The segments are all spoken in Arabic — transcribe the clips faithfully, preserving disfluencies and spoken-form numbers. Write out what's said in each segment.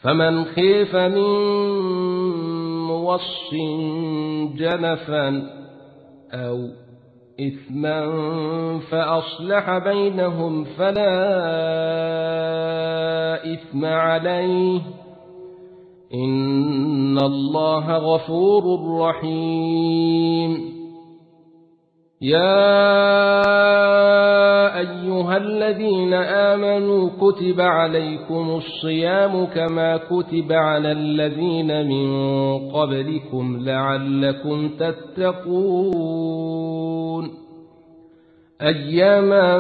فمن خيف من موص جنفا أو إثما فأصلح بينهم فلا إثم عليه إن الله غفور رحيم. يا أيها الذين آمنوا كتب عليكم الصيام كما كتب على الذين من قبلكم لعلكم تتقون أياما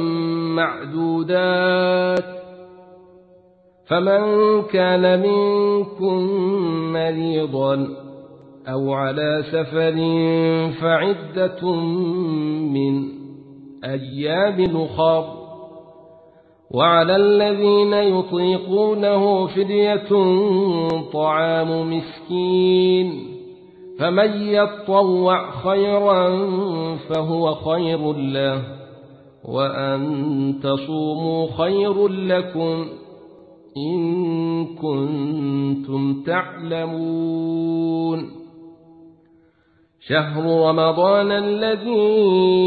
معدودات. فمن كان منكم مريضا أو على سفر فعدة من أيام أخر وعلى الذين يطيقونه فدية طعام مسكين فمن يطوع خيرا فهو خير له وأن تصوموا خير لكم إن كنتم تعلمون. شهر رمضان الذي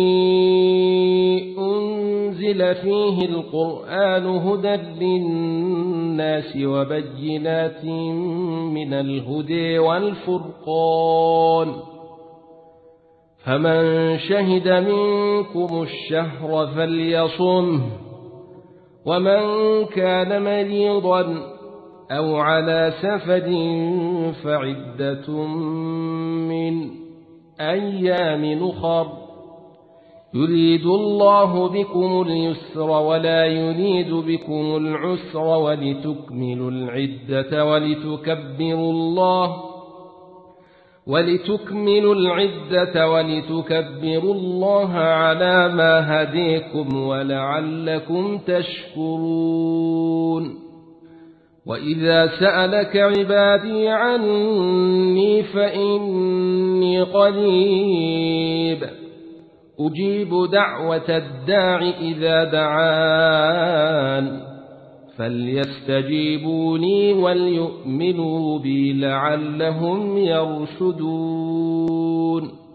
أنزل فيه القرآن هدى للناس وبينات من الهدى والفرقان فمن شهد منكم الشهر فليصمه ومن كان مريضا أو على سفر فعدة من أيام أخر يريد الله بكم اليسر ولا يريد بكم العسر ولتكملوا العدة ولتكبروا الله ولتكملوا العدة ولتكبروا الله على ما هديكم ولعلكم تشكرون. وإذا سألك عبادي عني فإني قريب أجيب دعوة الداع إذا دعان فليستجيبوا لي وليؤمنوا بي لعلهم يرشدون.